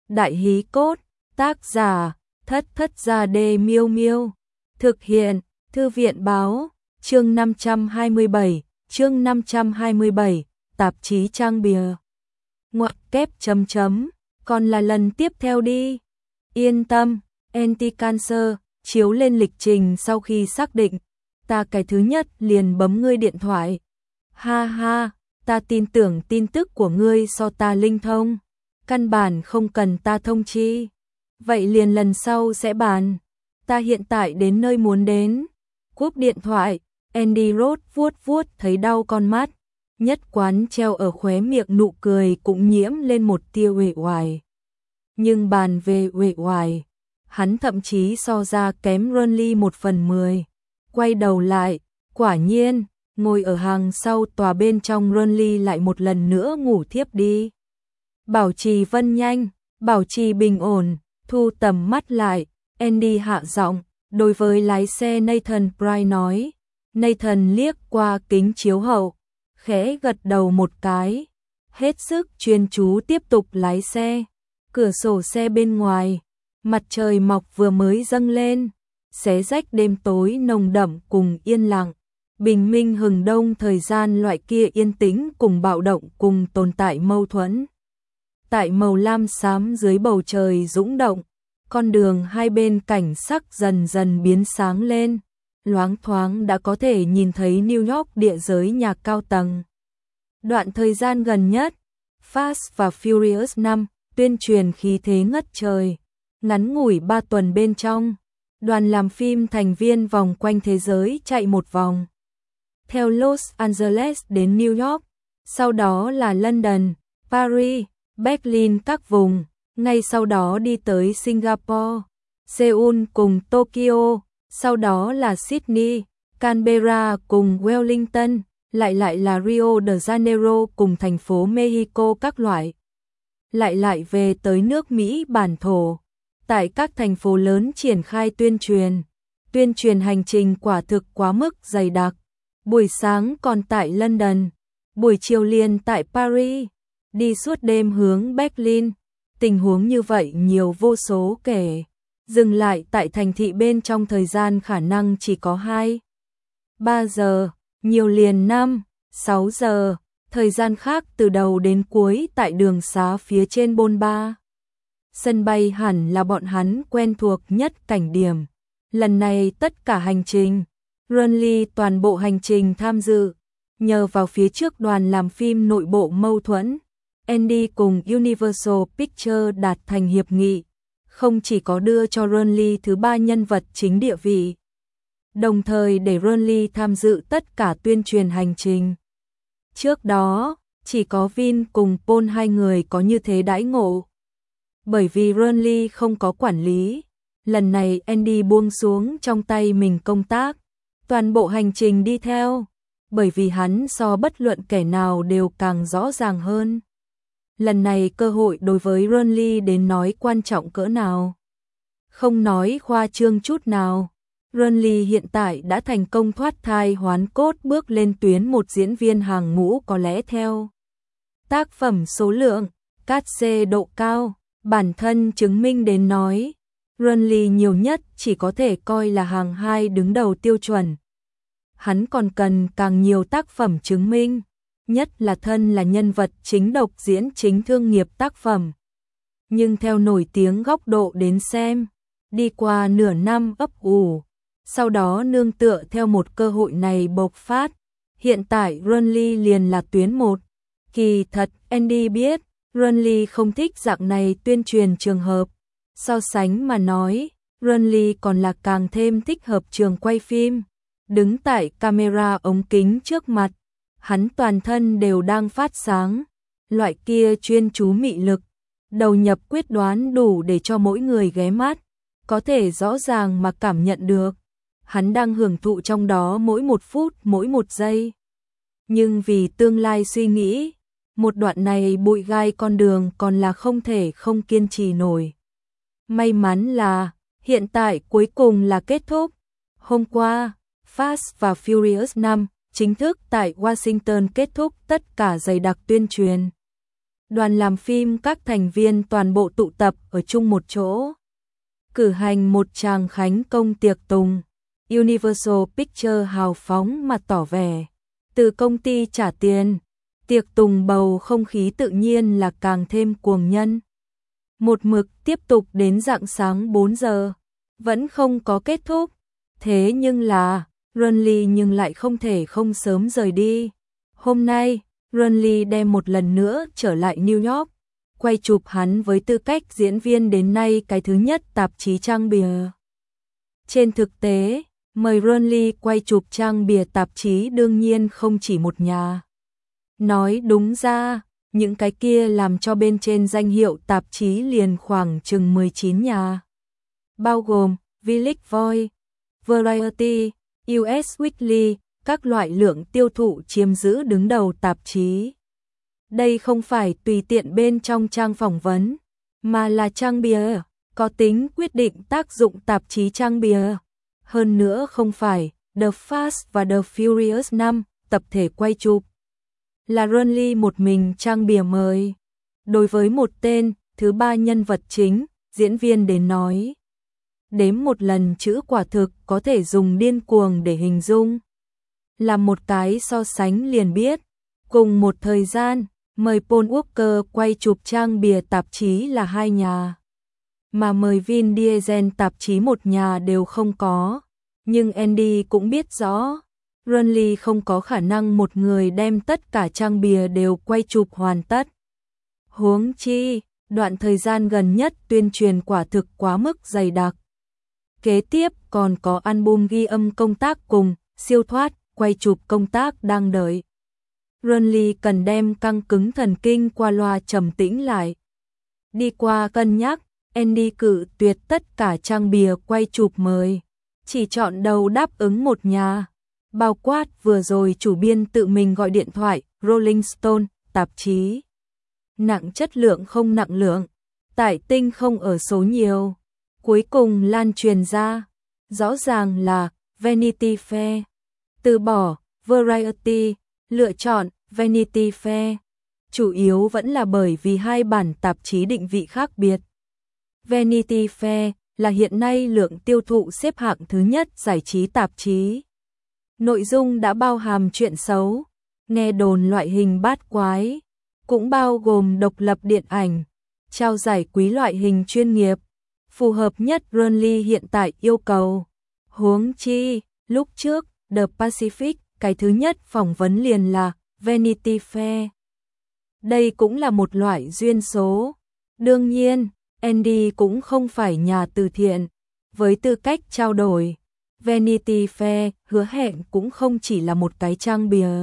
Đại hí cốt, tác giả, Thất Thất Gia Đê Miêu Miêu. Thực hiện, Thư viện báo, chương 527, tạp chí trang bìa. Ngoặc kép chấm chấm, còn là lần tiếp theo đi. Yên tâm, Anti-Cancer, chiếu lên lịch trình sau khi xác định. Ta cái thứ nhất liền bấm ngươi điện thoại. Ha ha, ta tin tưởng tin tức của ngươi so ta linh thông. Căn bản không cần ta thông chi. Vậy liền lần sau sẽ bàn. Ta hiện tại đến nơi muốn đến. Cúp điện thoại, Andy Roth vuốt vuốt thấy đau con mắt. Nhất quán treo ở khóe miệng nụ cười cũng nhiễm lên một tia uể oải. Nhưng bàn về uể oải, hắn thậm chí so ra kém Ronly 1/10. Quay đầu lại, quả nhiên, ngồi ở hàng sau tòa bên trong Ronly lại một lần nữa ngủ thiếp đi. Bảo trì vân nhanh, bảo trì bình ổn, thu tầm mắt lại, Andy hạ giọng, đối với lái xe Nathan Pryce nói. Nathan liếc qua kính chiếu hậu, khẽ gật đầu một cái, hết sức chuyên chú tiếp tục lái xe. Cửa sổ xe bên ngoài, mặt trời mọc vừa mới dâng lên, xé rách đêm tối nồng đậm cùng yên lặng. Bình minh hừng đông thời gian loại kia yên tĩnh cùng bạo động cùng tồn tại mâu thuẫn. Tại màu lam xám dưới bầu trời dũng động, con đường hai bên cảnh sắc dần dần biến sáng lên, loáng thoáng đã có thể nhìn thấy New York địa giới nhà cao tầng. Đoạn thời gian gần nhất, Fast và Furious 5 tuyên truyền khí thế ngất trời, ngắn ngủi 3 tuần bên trong, đoàn làm phim thành viên vòng quanh thế giới chạy một vòng. Theo Los Angeles đến New York, sau đó là London, Paris, Berlin các vùng, ngay sau đó đi tới Singapore, Seoul cùng Tokyo, sau đó là Sydney, Canberra cùng Wellington, lại là Rio de Janeiro cùng thành phố Mexico các loại. Lại về tới nước Mỹ bản thổ, tại các thành phố lớn triển khai tuyên truyền hành trình quả thực quá mức dày đặc. Buổi sáng còn tại London, buổi chiều liền tại Paris, đi suốt đêm hướng Berlin. Tình huống như vậy nhiều vô số kể, dừng lại tại thành thị bên trong thời gian khả năng chỉ có 2-3 giờ, nhiều liền 5-6 giờ, thời gian khác từ đầu đến cuối tại đường xá phía trên bôn ba. Sân bay hẳn là bọn hắn quen thuộc nhất cảnh điểm. Lần này tất cả hành trình, Ronly toàn bộ hành trình tham dự, nhờ vào phía trước đoàn làm phim nội bộ mâu thuẫn, Andy cùng Universal Pictures đạt thành hiệp nghị, không chỉ có đưa cho Ronly thứ 3 nhân vật chính địa vị, đồng thời để Ronly tham dự tất cả tuyên truyền hành trình. Trước đó, chỉ có Vin cùng Paul hai người có như thế đãi ngộ. Bởi vì Ronly không có quản lý, lần này Andy buông xuống trong tay mình công tác, toàn bộ hành trình đi theo, bởi vì hắn so bất luận kẻ nào đều càng rõ ràng hơn. Lần này cơ hội đối với Ronly đến nói quan trọng cỡ nào. Không nói khoa trương chút nào, Ronly hiện tại đã thành công thoát thai hoán cốt bước lên tuyến một diễn viên hàng ngũ có lẽ theo. Tác phẩm số lượng, cát xê độ cao, bản thân chứng minh đến nói, Ronly nhiều nhất chỉ có thể coi là hàng 2 đứng đầu tiêu chuẩn. Hắn còn cần càng nhiều tác phẩm chứng minh, nhất là thân là nhân vật chính độc diễn chính thương nghiệp tác phẩm. Nhưng theo nổi tiếng góc độ đến xem, đi qua nửa năm ấp ủ, sau đó nương tựa theo một cơ hội này bộc phát, hiện tại Ronly liền là tuyến 1. Kỳ thật, Andy biết, Ronly không thích dạng này tuyên truyền trường hợp. So sánh mà nói, Ronly còn là càng thêm thích hợp trường quay phim. Đứng tại camera ống kính trước mặt, hắn toàn thân đều đang phát sáng, loại kia chuyên chú mị lực, đầu nhập quyết đoán đủ để cho mỗi người ghé mắt, có thể rõ ràng mà cảm nhận được. Hắn đang hưởng thụ trong đó mỗi một phút, mỗi một giây. Nhưng vì tương lai suy nghĩ, một đoạn này bụi gai con đường còn là không thể không kiên trì nổi. May mắn là, hiện tại cuối cùng là kết thúc. Hôm qua, Fast và Furious 5 chính thức tại Washington kết thúc tất cả dày đặc tuyên truyền. Đoàn làm phim các thành viên toàn bộ tụ tập ở chung một chỗ, cử hành một tràng khánh công tiệc tùng. Universal Pictures hào phóng mà tỏ vẻ từ công ty trả tiền, tiệc tùng bầu không khí tự nhiên là càng thêm cuồng nhân. Một mực tiếp tục đến rạng sáng 4 giờ, vẫn không có kết thúc. Thế nhưng là, Renly nhưng lại không thể không sớm rời đi. Hôm nay, Renly đem một lần nữa trở lại New York, quay chụp hắn với tư cách diễn viên đến nay cái thứ nhất tạp chí trang bìa. Trên thực tế, mời Renly quay chụp trang bìa tạp chí đương nhiên không chỉ một nhà. Nói đúng ra, những cái kia làm cho bên trên danh hiệu tạp chí liền khoảng chừng 19 nhà. Bao gồm Village Voice, Variety, US Weekly, các loại lượng tiêu thụ chiếm giữ đứng đầu tạp chí. Đây không phải tùy tiện bên trong trang phỏng vấn, mà là trang bìa, có tính quyết định tác dụng tạp chí trang bìa. Hơn nữa không phải The Fast và The Furious 5 tập thể quay chụp, là Renly một mình trang bìa mời. Đối với một tên thứ ba nhân vật chính, diễn viên đến nói, đếm một lần chữ quả thực có thể dùng điên cuồng để hình dung. Làm một cái so sánh liền biết, cùng một thời gian, mời Paul Walker quay chụp trang bìa tạp chí là 2 nhà, mà mời Vin Diesel tạp chí một nhà đều không có. Nhưng Andy cũng biết rõ, Renly không có khả năng một người đem tất cả trang bìa đều quay chụp hoàn tất. Huống chi, đoạn thời gian gần nhất tuyên truyền quả thực quá mức dày đặc. Kế tiếp còn có album ghi âm công tác cùng siêu thoát, quay chụp công tác đang đợi. Renly cần đem căng cứng thần kinh qua loa trầm tĩnh lại. Đi qua cân nhắc, Andy cự tuyệt tất cả trang bìa quay chụp mời, chỉ chọn đầu đáp ứng một nhà. Bao quát vừa rồi chủ biên tự mình gọi điện thoại, Rolling Stone, tạp chí. Nặng chất lượng không nặng lượng, tải tinh không ở số nhiều. Cuối cùng lan truyền ra, rõ ràng là Vanity Fair. Từ bỏ Variety, lựa chọn Vanity Fair. Chủ yếu vẫn là bởi vì hai bản tạp chí định vị khác biệt. Vanity Fair là hiện nay lượng tiêu thụ xếp hạng thứ nhất giải trí tạp chí. Nội dung đã bao hàm chuyện xấu, nghe đồn loại hình bát quái, cũng bao gồm độc lập điện ảnh, trao giải quý loại hình chuyên nghiệp, phù hợp nhất Renly hiện tại yêu cầu. Huống chi, lúc trước, The Pacific, cái thứ nhất phỏng vấn liền là Vanity Fair. Đây cũng là một loại duyên số. Đương nhiên, Andy cũng không phải nhà từ thiện. Với tư cách trao đổi, Vanity Fair hứa hẹn cũng không chỉ là một cái trang bìa.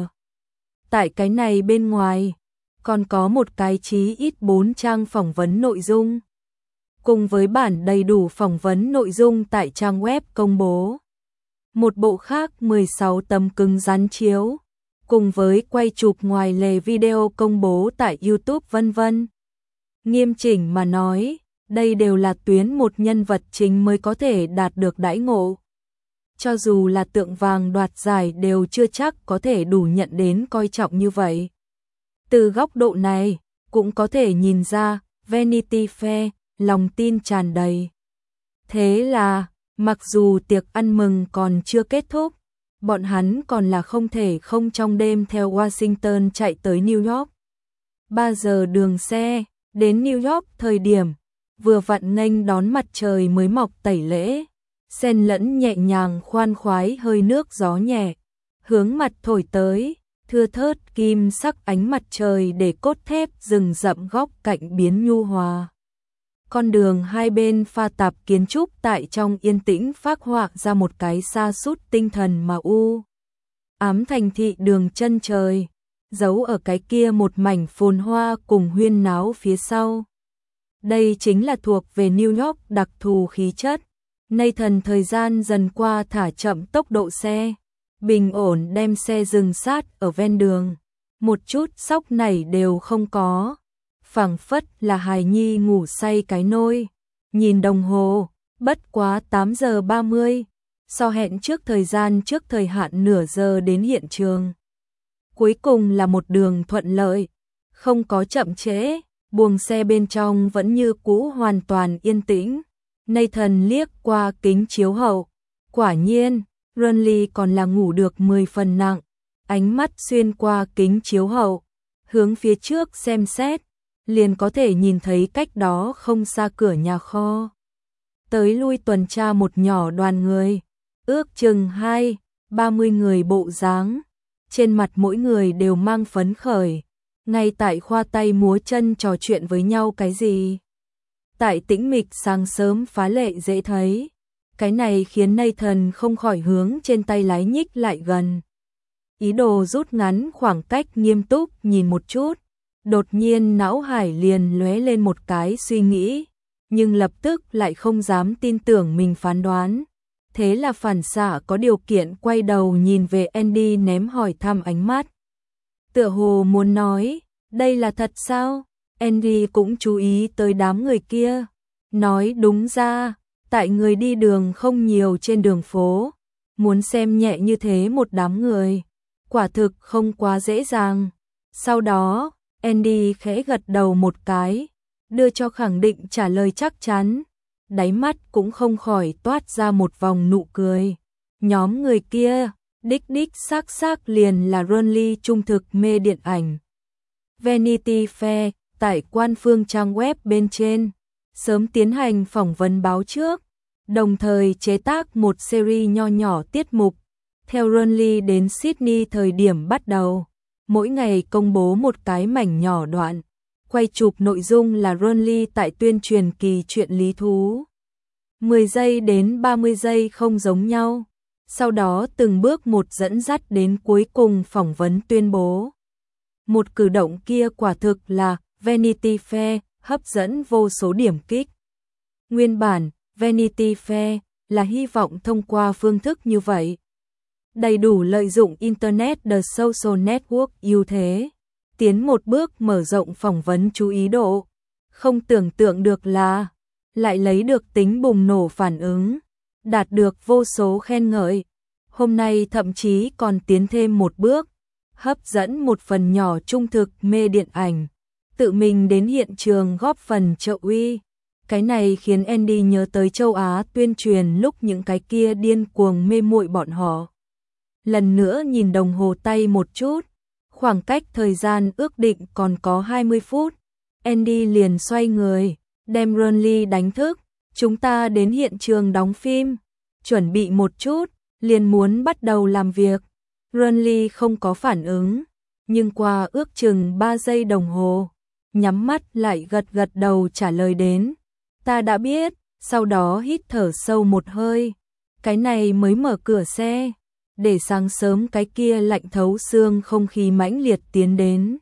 Tại cái này bên ngoài, còn có một cái chí ít 4 trang phỏng vấn nội dung. Cùng với bản đầy đủ phỏng vấn nội dung tại trang web công bố. Một bộ khác 16 tấm cứng rắn chiếu, cùng với quay chụp ngoài lề video công bố tại YouTube vân vân. Nghiêm chỉnh mà nói, đây đều là tuyến một nhân vật chính mới có thể đạt được đãi ngộ. Cho dù là tượng vàng đoạt giải đều chưa chắc có thể đủ nhận đến coi trọng như vậy. Từ góc độ này, cũng có thể nhìn ra, Vanity Fair, lòng tin tràn đầy. Thế là, mặc dù tiệc ăn mừng còn chưa kết thúc, bọn hắn còn là không thể không trong đêm theo Washington chạy tới New York. 3 giờ đường xe, đến New York thời điểm, vừa vặn nghênh đón mặt trời mới mọc tẩy lễ, xen lẫn nhẹ nhàng khoan khoái hơi nước gió nhẹ, hướng mặt thổi tới, thưa thớt kim sắc ánh mặt trời để cốt thép rừng rậm góc cạnh biến nhu hòa. Con đường hai bên pha tạp kiến trúc tại trong yên tĩnh phác họa ra một cái sa sút tinh thần mà u ám thành thị đường chân trời, giấu ở cái kia một mảnh phồn hoa cùng huyên náo phía sau. Đây chính là thuộc về New York đặc thù khí chất. Nathan thời gian dần qua thả chậm tốc độ xe, bình ổn đem xe dừng sát ở ven đường, một chút sóc nảy đều không có. Phảng phất là hài nhi ngủ say cái nôi. Nhìn đồng hồ, bất quá 8 giờ 30, so hẹn trước thời gian trước thời hạn nửa giờ đến hiện trường. Cuối cùng là một đường thuận lợi, không có chậm trễ, Buồng xe bên trong vẫn như cũ hoàn toàn yên tĩnh. Nathan liếc qua kính chiếu hậu. Quả nhiên, Renly còn là ngủ được 10 phần nặng. Ánh mắt xuyên qua kính chiếu hậu, hướng phía trước xem xét, liền có thể nhìn thấy cách đó không xa cửa nhà kho. Tới lui tuần tra một nhỏ đoàn người, ước chừng 20-30 người bộ dáng. Trên mặt mỗi người đều mang phấn khởi, ngay tại khoa tay múa chân trò chuyện với nhau cái gì. Tại tĩnh mịch sáng sớm phá lệ dễ thấy, cái này khiến Nathan không khỏi hướng trên tay lái nhích lại gần. Ý đồ rút ngắn khoảng cách, nghiêm túc nhìn một chút, đột nhiên não hải liền lóe lên một cái suy nghĩ, nhưng lập tức lại không dám tin tưởng mình phán đoán. Thế là phản xạ có điều kiện quay đầu nhìn về Andy, ném hỏi thăm ánh mắt. Tựa hồ muốn nói, đây là thật sao? Andy cũng chú ý tới đám người kia. Nói đúng ra, tại người đi đường không nhiều trên đường phố, muốn xem nhẹ như thế một đám người, quả thực không quá dễ dàng. Sau đó, Andy khẽ gật đầu một cái, đưa cho khẳng định trả lời chắc chắn. Đáy mắt cũng không khỏi toát ra một vòng nụ cười. Nhóm người kia, đích xác liền là Renly trung thực mê điện ảnh. Vanity Fair, tại quan phương trang web bên trên, sớm tiến hành phỏng vấn báo trước, đồng thời chế tác một series nho nhỏ tiết mục. Theo Renly đến Sydney thời điểm bắt đầu, mỗi ngày công bố một cái mảnh nhỏ đoạn. Quay chụp nội dung là Renly tại tuyên truyền kỳ chuyện lý thú. 10 giây đến 30 giây không giống nhau. Sau đó từng bước một dẫn dắt đến cuối cùng phỏng vấn tuyên bố. Một cử động kia quả thực là Vanity Fair, hấp dẫn vô số điểm kích. Nguyên bản, Vanity Fair là hy vọng thông qua phương thức như vậy, đầy đủ lợi dụng Internet the Social Network ưu thế, tiến một bước mở rộng phỏng vấn chú ý độ. Không tưởng tượng được là lại lấy được tính bùng nổ phản ứng, đạt được vô số khen ngợi. Hôm nay thậm chí còn tiến thêm một bước, hấp dẫn một phần nhỏ trung thực mê điện ảnh, tự mình đến hiện trường góp phần trợ uy. Cái này khiến Andy nhớ tới châu Á tuyên truyền lúc những cái kia điên cuồng mê muội bọn họ. Lần nữa nhìn đồng hồ tay một chút, khoảng cách thời gian ước định còn có 20 phút. Andy liền xoay người, đem Renly đánh thức. Chúng ta đến hiện trường đóng phim, chuẩn bị một chút, liền muốn bắt đầu làm việc. Renly không có phản ứng, nhưng qua ước chừng 3 giây đồng hồ, nhắm mắt lại gật đầu trả lời đến. Ta đã biết, sau đó hít thở sâu một hơi. Cái này mới mở cửa xe, để sáng sớm cái kia lạnh thấu xương không khí mãnh liệt tiến đến.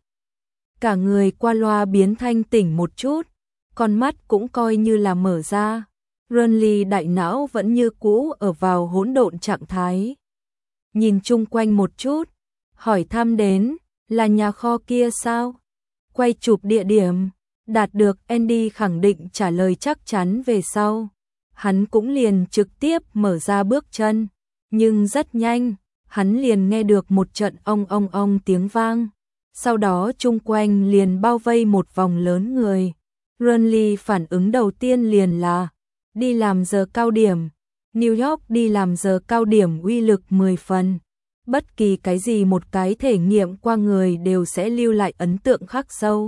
Cả người qua loa biến thanh tỉnh một chút, con mắt cũng coi như là mở ra. Renly đại não vẫn như cũ ở vào hỗn độn trạng thái. Nhìn chung quanh một chút, hỏi thăm đến, là nhà kho kia sao? Quay chụp địa điểm, đạt được Andy khẳng định trả lời chắc chắn về sau. Hắn cũng liền trực tiếp mở ra bước chân, nhưng rất nhanh, hắn liền nghe được một trận ong tiếng vang. Sau đó chung quanh liền bao vây một vòng lớn người. Renly phản ứng đầu tiên liền là đi làm giờ cao điểm. New York đi làm giờ cao điểm uy lực 10 phần. Bất kỳ cái gì một cái thể nghiệm qua người đều sẽ lưu lại ấn tượng khắc sâu.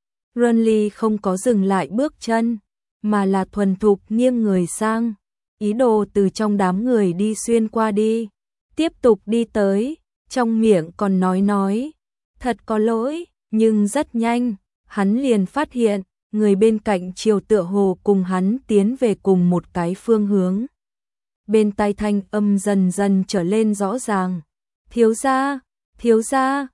Renly không có dừng lại bước chân, mà là thuần thục nghiêng người sang, ý đồ từ trong đám người đi xuyên qua đi. Tiếp tục đi tới, trong miệng còn nói, thật có lỗi, nhưng rất nhanh, hắn liền phát hiện, người bên cạnh chiều tựa hồ cùng hắn tiến về cùng một cái phương hướng. Bên tai thanh âm dần dần trở lên rõ ràng. Thiếu gia,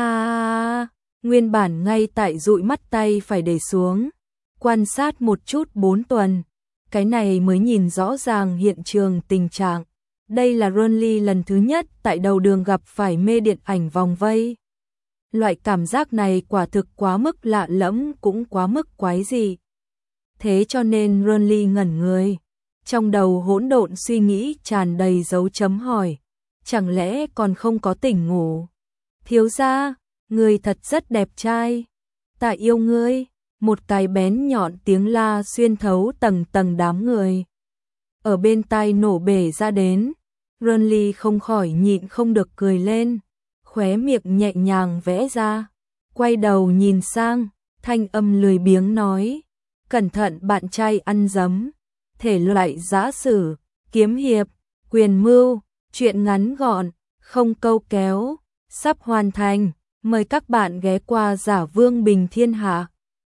nguyên bản ngay tại dụi mắt tay phải để xuống, quan sát một chút 4 tuần, cái này mới nhìn rõ ràng hiện trường tình trạng. Đây là Renly lần thứ nhất tại đầu đường gặp phải mê điện ảnh vòng vây. Loại cảm giác này quả thực quá mức lạ lẫm, cũng quá mức quái dị. Thế cho nên Renly ngẩn người, trong đầu hỗn độn suy nghĩ tràn đầy dấu chấm hỏi. Chẳng lẽ còn không có tỉnh ngủ? Thiếu gia, người thật rất đẹp trai. Ta yêu ngươi. một cái bén nhọn tiếng la xuyên thấu tầng tầng đám người. Ở bên tai nổ bể ra đến, Renly không khỏi nhịn không được cười lên, khóe miệng nhẹ nhàng vẽ ra, quay đầu nhìn sang, thanh âm lười biếng nói, cẩn thận bạn trai ăn dấm, thể loại giã sử, kiếm hiệp, quyền mưu, truyện ngắn gọn, không câu kéo, sắp hoàn thành, mời các bạn ghé qua Giả Vương Bình Thiên Hạ.